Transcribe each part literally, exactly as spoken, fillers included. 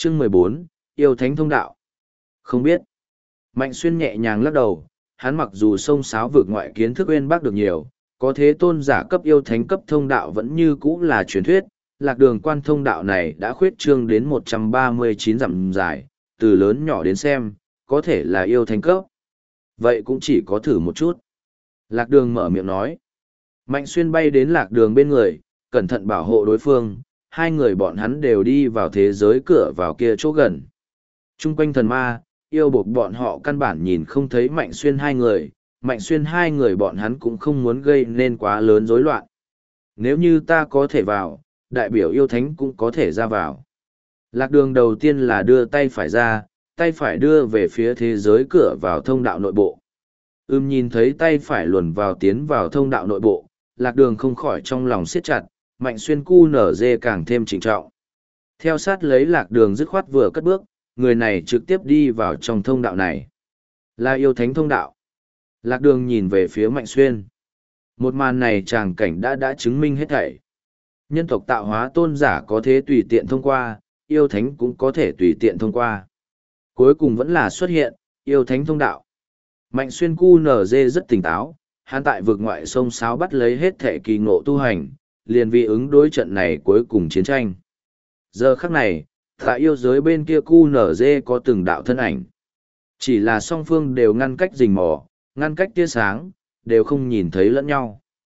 Chương mười bốn, Yêu Thánh Thông Đạo. Không biết. Mạnh Xuyên nhẹ nhàng lắc đầu, hắn mặc dù sông sáo vượt ngoại kiến thức uyên bác được nhiều, có thế tôn giả cấp yêu thánh cấp thông đạo vẫn như cũ là truyền thuyết, lạc đường quan thông đạo này đã khuyết trương đến một trăm ba mươi chín dặm dài, từ lớn nhỏ đến xem, có thể là yêu thánh cấp. Vậy cũng chỉ có thử một chút. Lạc đường mở miệng nói. Mạnh Xuyên bay đến lạc đường bên người, cẩn thận bảo hộ đối phương, hai người bọn hắn đều đi vào thế giới cửa vào kia chỗ gần. Trung quanh thần ma, yêu buộc bọn họ căn bản nhìn không thấy Mạnh Xuyên hai người, Mạnh Xuyên hai người bọn hắn cũng không muốn gây nên quá lớn rối loạn. Nếu như ta có thể vào, đại biểu yêu thánh cũng có thể ra vào. Lạc đường đầu tiên là đưa tay phải ra, tay phải đưa về phía thế giới cửa vào thông đạo nội bộ. Ưm nhìn thấy tay phải luồn vào tiến vào thông đạo nội bộ, lạc đường không khỏi trong lòng siết chặt, Mạnh Xuyên cu nở dê càng thêm trịnh trọng. Theo sát lấy lạc đường dứt khoát vừa cất bước, người này trực tiếp đi vào trong thông đạo này. Là yêu thánh thông đạo. Lạc đường nhìn về phía Mạnh Xuyên. Một màn này tràng cảnh đã đã chứng minh hết thảy. Nhân tộc tạo hóa tôn giả có thể tùy tiện thông qua, yêu thánh cũng có thể tùy tiện thông qua. Cuối cùng vẫn là xuất hiện, yêu thánh thông đạo. Mạnh Xuyên cu nở dê rất tỉnh táo, hắn tại vực ngoại sông sáo bắt lấy hết thể kỳ ngộ tu hành, liền vì ứng đối trận này cuối cùng chiến tranh. Giờ khắc này, tại yêu giới bên kia cu nở dê có từng đạo thân ảnh. Chỉ là song phương đều ngăn cách rình mò, ngăn cách tia sáng, đều không nhìn thấy lẫn nhau.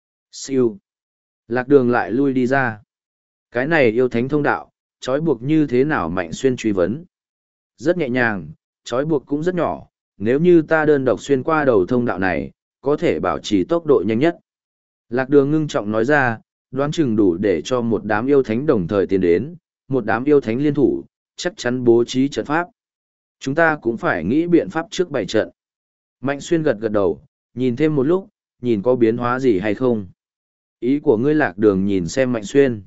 Siêu. Lạc đường lại lui đi ra. Cái này yêu thánh thông đạo, trói buộc như thế nào Mạnh Xuyên truy vấn. Rất nhẹ nhàng, trói buộc cũng rất nhỏ, nếu như ta đơn độc xuyên qua đầu thông đạo này, có thể bảo trì tốc độ nhanh nhất. Lạc đường ngưng trọng nói ra, đoán chừng đủ để cho một đám yêu thánh đồng thời tiến đến, một đám yêu thánh liên thủ, chắc chắn bố trí trận pháp. Chúng ta cũng phải nghĩ biện pháp trước bày trận. Mạnh Xuyên gật gật đầu, nhìn thêm một lúc, nhìn có biến hóa gì hay không. Ý của ngươi lạc đường nhìn xem Mạnh Xuyên.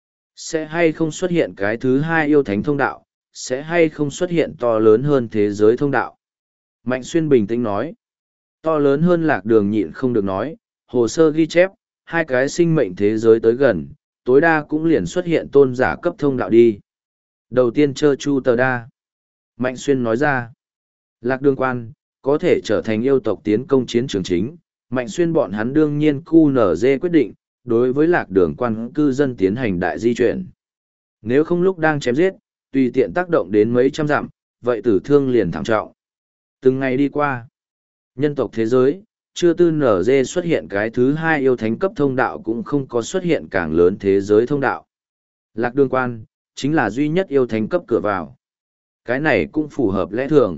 Sẽ hay không xuất hiện cái thứ hai yêu thánh thông đạo, sẽ hay không xuất hiện to lớn hơn thế giới thông đạo. Mạnh Xuyên bình tĩnh nói. To lớn hơn lạc đường nhịn không được nói, hồ sơ ghi chép, hai cái sinh mệnh thế giới tới gần, tối đa cũng liền xuất hiện tôn giả cấp thông đạo đi. Đầu tiên chơ chu tờ đa. Mạnh Xuyên nói ra. Lạc đường quan, có thể trở thành yêu tộc tiến công chiến trường chính. Mạnh Xuyên bọn hắn đương nhiên cu nở dê quyết định, đối với lạc đường quan cư dân tiến hành đại di chuyển. Nếu không lúc đang chém giết, tùy tiện tác động đến mấy trăm dặm, vậy tử thương liền thảm trọng. Từng ngày đi qua, nhân tộc thế giới, chưa tư nở dê xuất hiện cái thứ hai yêu thánh cấp thông đạo cũng không có xuất hiện càng lớn thế giới thông đạo. Lạc đường quan, chính là duy nhất yêu thánh cấp cửa vào. Cái này cũng phù hợp lẽ thường.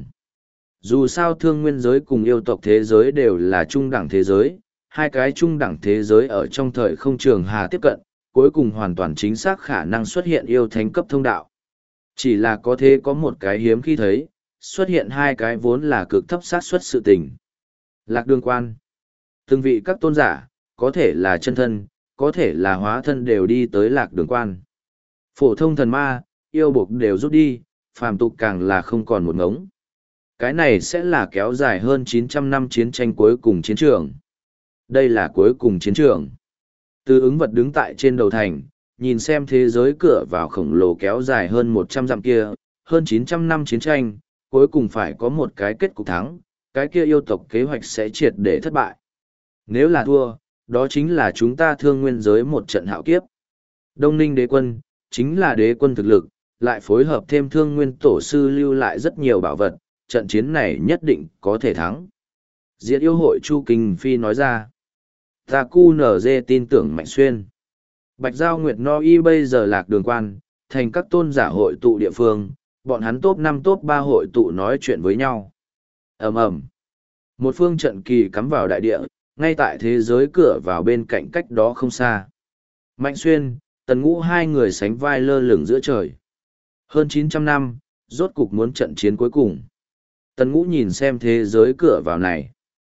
Dù sao thương nguyên giới cùng yêu tộc thế giới đều là trung đẳng thế giới, hai cái trung đẳng thế giới ở trong thời không trường hà tiếp cận, cuối cùng hoàn toàn chính xác khả năng xuất hiện yêu thánh cấp thông đạo. Chỉ là có thế có một cái hiếm khi thấy, xuất hiện hai cái vốn là cực thấp xác suất sự tình. Lạc đường quan. Từng vị các tôn giả, có thể là chân thân, có thể là hóa thân đều đi tới lạc đường quan. Phổ thông thần ma, yêu buộc đều rút đi, phàm tục càng là không còn một ngống. Cái này sẽ là kéo dài hơn chín trăm năm chiến tranh cuối cùng chiến trường. Đây là cuối cùng chiến trường. Từ ứng vật đứng tại trên đầu thành, nhìn xem thế giới cửa vào khổng lồ kéo dài hơn một trăm dặm kia, hơn chín trăm năm chiến tranh, cuối cùng phải có một cái kết cục thắng, cái kia yêu tộc kế hoạch sẽ triệt để thất bại. Nếu là thua, đó chính là chúng ta thương nguyên giới một trận hạo kiếp. Đông Ninh đế quân, chính là đế quân thực lực, lại phối hợp thêm thương nguyên tổ sư lưu lại rất nhiều bảo vật, trận chiến này nhất định có thể thắng. Diệt yêu hội Chu Kinh Phi nói ra. Ta cu nở dê tin tưởng Mạnh Xuyên. Bạch Giao Nguyệt No Y bây giờ lạc đường quan, thành các tôn giả hội tụ địa phương, bọn hắn top năm top ba hội tụ nói chuyện với nhau. Ầm ầm. Một phương trận kỳ cắm vào đại địa, ngay tại thế giới cửa vào bên cạnh cách đó không xa. Mạnh Xuyên, Tần Ngũ hai người sánh vai lơ lửng giữa trời. Hơn chín trăm năm, rốt cục muốn trận chiến cuối cùng. Tần Ngũ nhìn xem thế giới cửa vào này.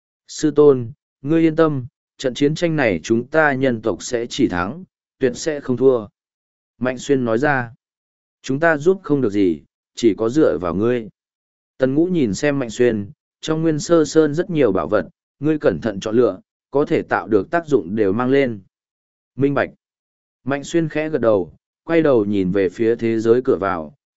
Sư tôn, ngươi yên tâm, trận chiến tranh này chúng ta nhân tộc sẽ chỉ thắng, tuyệt sẽ không thua. Mạnh Xuyên nói ra. Chúng ta giúp không được gì, chỉ có dựa vào ngươi. Tần Ngũ nhìn xem Mạnh Xuyên, trong Nguyên Sơ Sơn rất nhiều bảo vật, ngươi cẩn thận chọn lựa, có thể tạo được tác dụng đều mang lên. Minh bạch. Mạnh Xuyên khẽ gật đầu, quay đầu nhìn về phía thế giới cửa vào,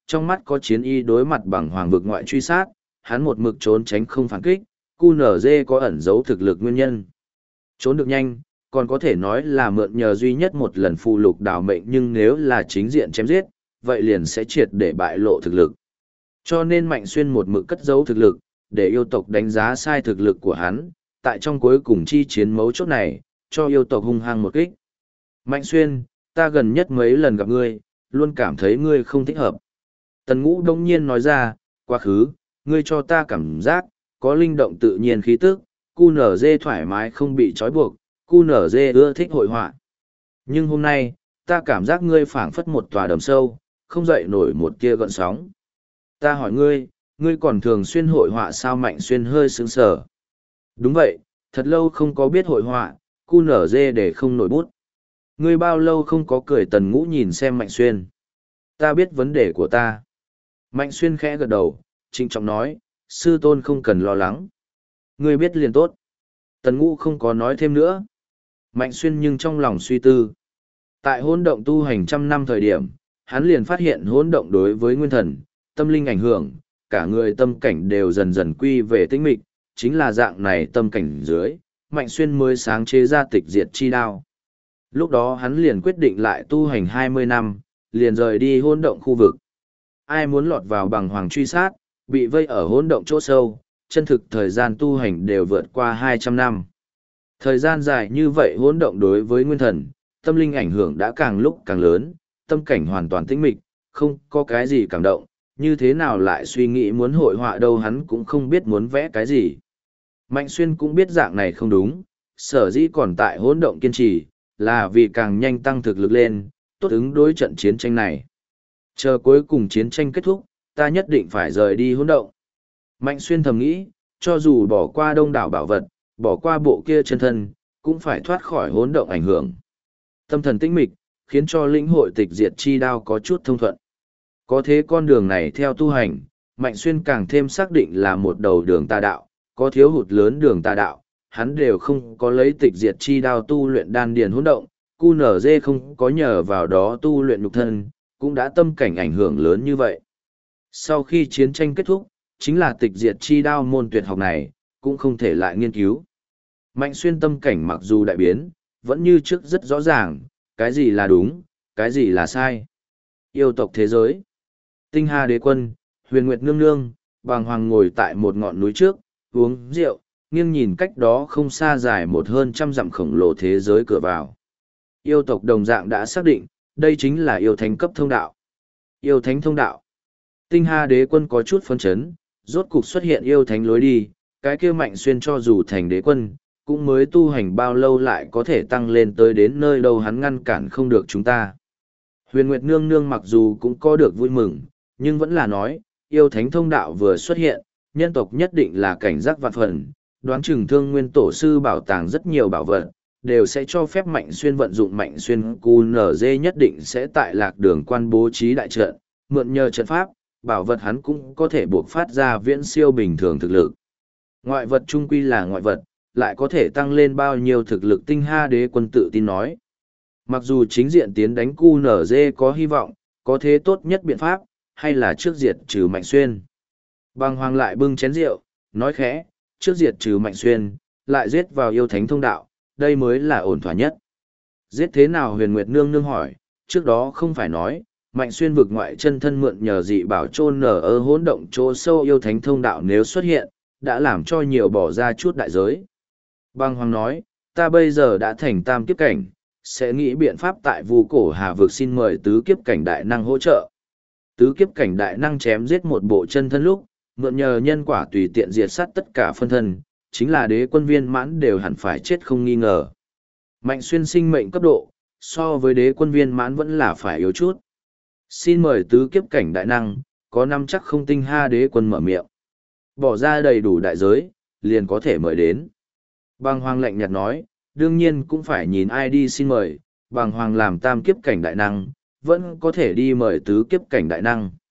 trong mắt có chiến y đối mặt bằng hoàng vực ngoại truy sát, hắn một mực trốn tránh không phản kích, cu nở dê có ẩn giấu thực lực nguyên nhân. Trốn được nhanh, còn có thể nói là mượn nhờ duy nhất một lần phù lục đào mệnh, nhưng nếu là chính diện chém giết, vậy liền sẽ triệt để bại lộ thực lực. Cho nên Mạnh Xuyên một mực cất giấu thực lực, để yêu tộc đánh giá sai thực lực của hắn, tại trong cuối cùng chi chiến mấu chốt này, cho yêu tộc hung hăng một kích. Mạnh Xuyên, ta gần nhất mấy lần gặp ngươi, luôn cảm thấy ngươi không thích hợp. Tần Ngũ đông nhiên nói ra, quá khứ, ngươi cho ta cảm giác, có linh động tự nhiên khí tức, cu nở dê thoải mái không bị trói buộc, cu nở dê ưa thích hội họa. Nhưng hôm nay, ta cảm giác ngươi phảng phất một tòa đầm sâu, không dậy nổi một tia gợn sóng. Ta hỏi ngươi, ngươi còn thường xuyên hội họa sao? Mạnh Xuyên hơi sững sờ. Đúng vậy, thật lâu không có biết hội họa, cu nở dê để không nổi bút. Ngươi bao lâu không có cười? Tần Ngũ nhìn xem Mạnh Xuyên. Ta biết vấn đề của ta. Mạnh Xuyên khẽ gật đầu, trịnh trọng nói, sư tôn không cần lo lắng. Ngươi biết liền tốt. Tần Ngũ không có nói thêm nữa. Mạnh Xuyên nhưng trong lòng suy tư. Tại hỗn động tu hành trăm năm thời điểm, hắn liền phát hiện hỗn động đối với nguyên thần, tâm linh ảnh hưởng, cả người tâm cảnh đều dần dần quy về tĩnh mịch, chính là dạng này tâm cảnh dưới, Mạnh Xuyên mới sáng chế ra tịch diệt chi đao. Lúc đó hắn liền quyết định lại tu hành hai mươi năm, liền rời đi hỗn động khu vực. Ai muốn lọt vào bằng hoàng truy sát, bị vây ở hỗn động chỗ sâu, chân thực thời gian tu hành đều vượt qua hai trăm năm. Thời gian dài như vậy hỗn động đối với nguyên thần, tâm linh ảnh hưởng đã càng lúc càng lớn, tâm cảnh hoàn toàn tĩnh mịch, không có cái gì cảm động, như thế nào lại suy nghĩ muốn hội họa đâu, hắn cũng không biết muốn vẽ cái gì. Mạnh Xuyên cũng biết dạng này không đúng, sở dĩ còn tại hỗn động kiên trì, là vì càng nhanh tăng thực lực lên, tốt ứng đối trận chiến tranh này. Chờ cuối cùng chiến tranh kết thúc, ta nhất định phải rời đi hỗn động. Mạnh Xuyên thầm nghĩ, cho dù bỏ qua đông đảo bảo vật, bỏ qua bộ kia chân thân, cũng phải thoát khỏi hỗn động ảnh hưởng. Tâm thần tĩnh mịch, khiến cho lĩnh hội tịch diệt chi đao có chút thông thuận. Có thế con đường này theo tu hành, Mạnh Xuyên càng thêm xác định là một đầu đường tà đạo, có thiếu hụt lớn đường tà đạo, hắn đều không có lấy tịch diệt chi đao tu luyện đan điền hỗn động, cu nở dê không có nhờ vào đó tu luyện nhục thân, cũng đã tâm cảnh ảnh hưởng lớn như vậy. Sau khi chiến tranh kết thúc, chính là tịch diệt chi đao môn tuyệt học này, cũng không thể lại nghiên cứu. Mạnh Xuyên tâm cảnh mặc dù đại biến, vẫn như trước rất rõ ràng, cái gì là đúng, cái gì là sai. Yêu tộc thế giới. Tinh Hà Đế Quân, Huyền Nguyệt Nương Nương, bàng hoàng ngồi tại một ngọn núi trước, uống rượu, nghiêng nhìn cách đó không xa dài một hơn trăm dặm khổng lồ thế giới cửa vào. Yêu tộc đồng dạng đã xác định, đây chính là yêu thánh cấp thông đạo. Yêu thánh thông đạo. Tinh Hà Đế Quân có chút phấn chấn, rốt cục xuất hiện yêu thánh lối đi, cái kia Mạnh Xuyên cho dù thành đế quân, cũng mới tu hành bao lâu lại có thể tăng lên tới đến nơi đâu hắn ngăn cản không được chúng ta. Huyền Nguyệt Nương Nương mặc dù cũng có được vui mừng, nhưng vẫn là nói, yêu thánh thông đạo vừa xuất hiện, nhân tộc nhất định là cảnh giác vạn phần, đoán chừng Thương Nguyên Tổ sư bảo tàng rất nhiều bảo vật, đều sẽ cho phép Mạnh Xuyên vận dụng. Mạnh Xuyên cu nở dê nhất định sẽ tại lạc đường quan bố trí đại trận, mượn nhờ trận pháp, bảo vật hắn cũng có thể buộc phát ra viễn siêu bình thường thực lực. Ngoại vật trung quy là ngoại vật, lại có thể tăng lên bao nhiêu thực lực. Tinh Hà Đế Quân tự tin nói. Mặc dù chính diện tiến đánh cu nở dê có hy vọng, có thế tốt nhất biện pháp, hay là trước diệt trừ Mạnh Xuyên. Bàng hoàng lại bưng chén rượu, nói khẽ, trước diệt trừ Mạnh Xuyên, lại giết vào yêu thánh thông đạo, đây mới là ổn thỏa nhất. Giết thế nào? Huyền Nguyệt Nương Nương hỏi, trước đó không phải nói, Mạnh Xuyên vực ngoại chân thân mượn nhờ dị bảo chôn nở ở hỗn động chỗ sâu yêu thánh thông đạo nếu xuất hiện, đã làm cho nhiều bỏ ra chút đại giới. Bàng hoàng nói, ta bây giờ đã thành tam kiếp cảnh, sẽ nghĩ biện pháp tại Vu Cổ Hà vực xin mời tứ kiếp cảnh đại năng hỗ trợ. Tứ kiếp cảnh đại năng chém giết một bộ chân thân lúc, mượn nhờ nhân quả tùy tiện diệt sát tất cả phân thân, chính là đế quân viên mãn đều hẳn phải chết không nghi ngờ. Mạnh Xuyên sinh mệnh cấp độ, so với đế quân viên mãn vẫn là phải yếu chút. Xin mời tứ kiếp cảnh đại năng, có năm chắc không? Tinh Hà Đế Quân mở miệng. Bỏ ra đầy đủ đại giới, liền có thể mời đến. Bàng hoàng lạnh nhạt nói, đương nhiên cũng phải nhìn ai đi xin mời, bàng hoàng làm tam kiếp cảnh đại năng, vẫn có thể đi mời tứ kiếp cảnh đại năng.